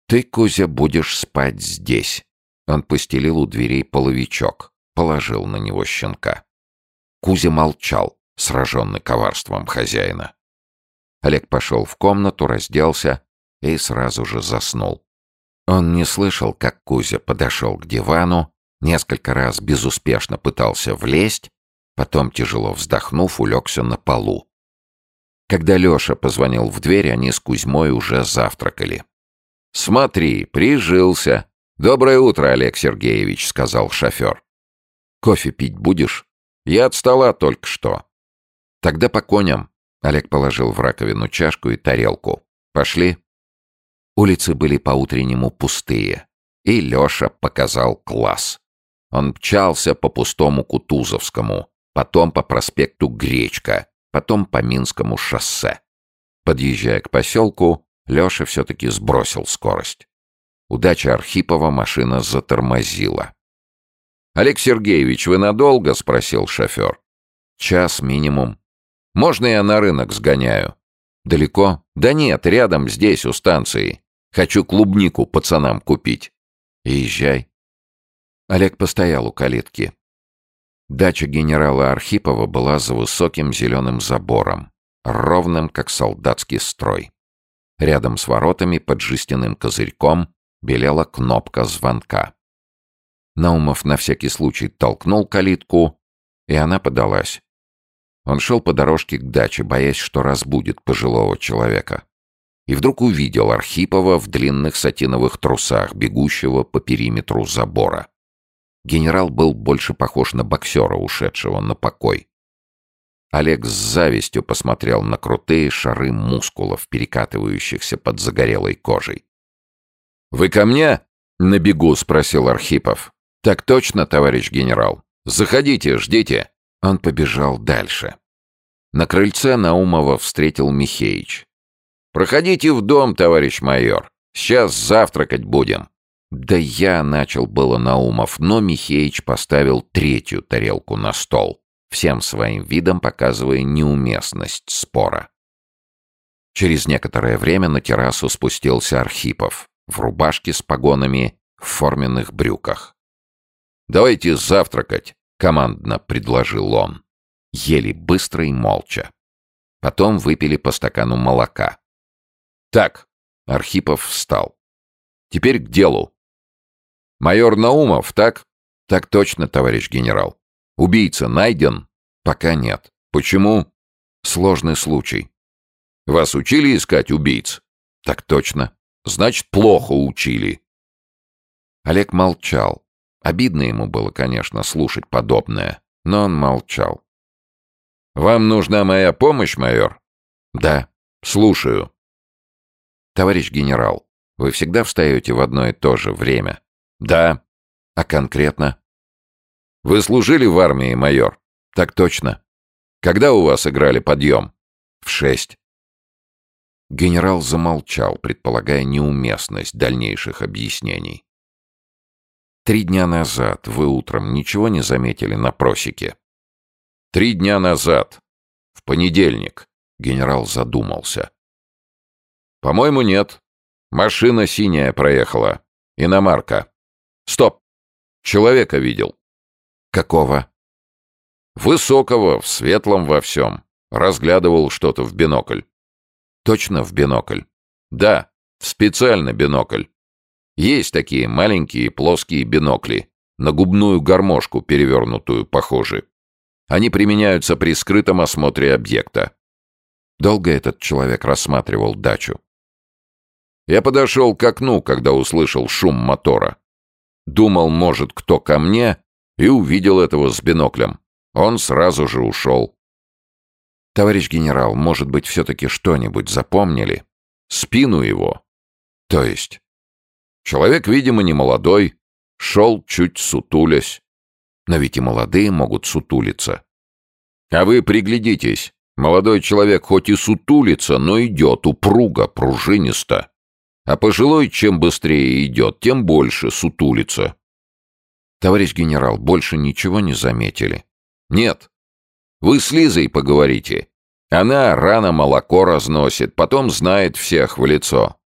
«Ты, Кузя, будешь спать здесь». Он постелил у дверей половичок, положил на него щенка. Кузя молчал, сраженный коварством хозяина. Олег пошел в комнату, разделся и сразу же заснул. Он не слышал, как Кузя подошел к дивану, несколько раз безуспешно пытался влезть, потом, тяжело вздохнув, улегся на полу. Когда Леша позвонил в дверь, они с Кузьмой уже завтракали. «Смотри, прижился. Доброе утро, Олег Сергеевич», — сказал шофер. «Кофе пить будешь? Я от стола только что». «Тогда по коням». Олег положил в раковину чашку и тарелку. «Пошли». Улицы были по-утреннему пустые, и Леша показал класс. Он мчался по пустому Кутузовскому, потом по проспекту Гречка, потом по Минскому шоссе. Подъезжая к поселку, Леша все-таки сбросил скорость. У дачи Архипова машина затормозила. «Олег Сергеевич, вы надолго?» — спросил шофер. «Час минимум. Можно я на рынок сгоняю?» «Далеко?» «Да нет, рядом, здесь, у станции. Хочу клубнику пацанам купить». «Езжай». Олег постоял у калитки. Дача генерала Архипова была за высоким зеленым забором, ровным, как солдатский строй. Рядом с воротами под жестяным козырьком белела кнопка звонка. Наумов на всякий случай толкнул калитку, и она подалась. Он шел по дорожке к даче, боясь, что разбудит пожилого человека. И вдруг увидел Архипова в длинных сатиновых трусах, бегущего по периметру забора. Генерал был больше похож на боксера, ушедшего на покой. Олег с завистью посмотрел на крутые шары мускулов, перекатывающихся под загорелой кожей. «Вы ко мне?» — на бегу спросил Архипов. «Так точно, товарищ генерал. Заходите, ждите». Он побежал дальше. На крыльце Наумова встретил Михеич. «Проходите в дом, товарищ майор. Сейчас завтракать будем». «Да я», — начал было Наумов, но Михеич поставил третью тарелку на стол, всем своим видом показывая неуместность спора. Через некоторое время на террасу спустился Архипов в рубашке с погонами, в форменных брюках. «Давайте завтракать», — командно предложил он. Ели быстро и молча. Потом выпили по стакану молока. «Так», — Архипов встал. «Теперь к делу. Майор Наумов, так?» «Так точно, товарищ генерал». «Убийца найден?» «Пока нет». «Почему?» «Сложный случай». «Вас учили искать убийц?» «Так точно». «Значит, плохо учили». Олег молчал. Обидно ему было, конечно, слушать подобное, но он молчал. «Вам нужна моя помощь, майор?» «Да». «Слушаю». «Товарищ генерал, вы всегда встаете в одно и то же время?» «Да». «А конкретно?» «Вы служили в армии, майор?» «Так точно». «Когда у вас играли подъем?» «В 6». Генерал замолчал, предполагая неуместность дальнейших объяснений. 3 дня назад вы утром ничего не заметили на просеке?» 3 дня назад. В понедельник». Генерал задумался. «По-моему, нет. Машина синяя проехала. Иномарка. Стоп. Человека видел». «Какого?» «Высокого, в светлом во всем. Разглядывал что-то в бинокль». «Точно в бинокль?» «Да, специально бинокль. Есть такие маленькие плоские бинокли, на губную гармошку перевернутую похожи. Они применяются при скрытом осмотре объекта». «Долго этот человек рассматривал дачу?» «Я подошел к окну, когда услышал шум мотора. Думал, может, кто ко мне, и увидел этого с биноклем. Он сразу же ушел». «Товарищ генерал, может быть, все-таки что-нибудь запомнили?» «Спину его». «То есть?» «Человек, видимо, не молодой, шел чуть сутулясь». «Но ведь и молодые могут сутулиться». «А вы приглядитесь. Молодой человек хоть и сутулится, но идет упруго, пружинисто. А пожилой, чем быстрее идет, тем больше сутулится». «Товарищ генерал, больше ничего не заметили?» «Нет. Вы с Лизой поговорите. Она рано молоко разносит, потом знает всех в лицо.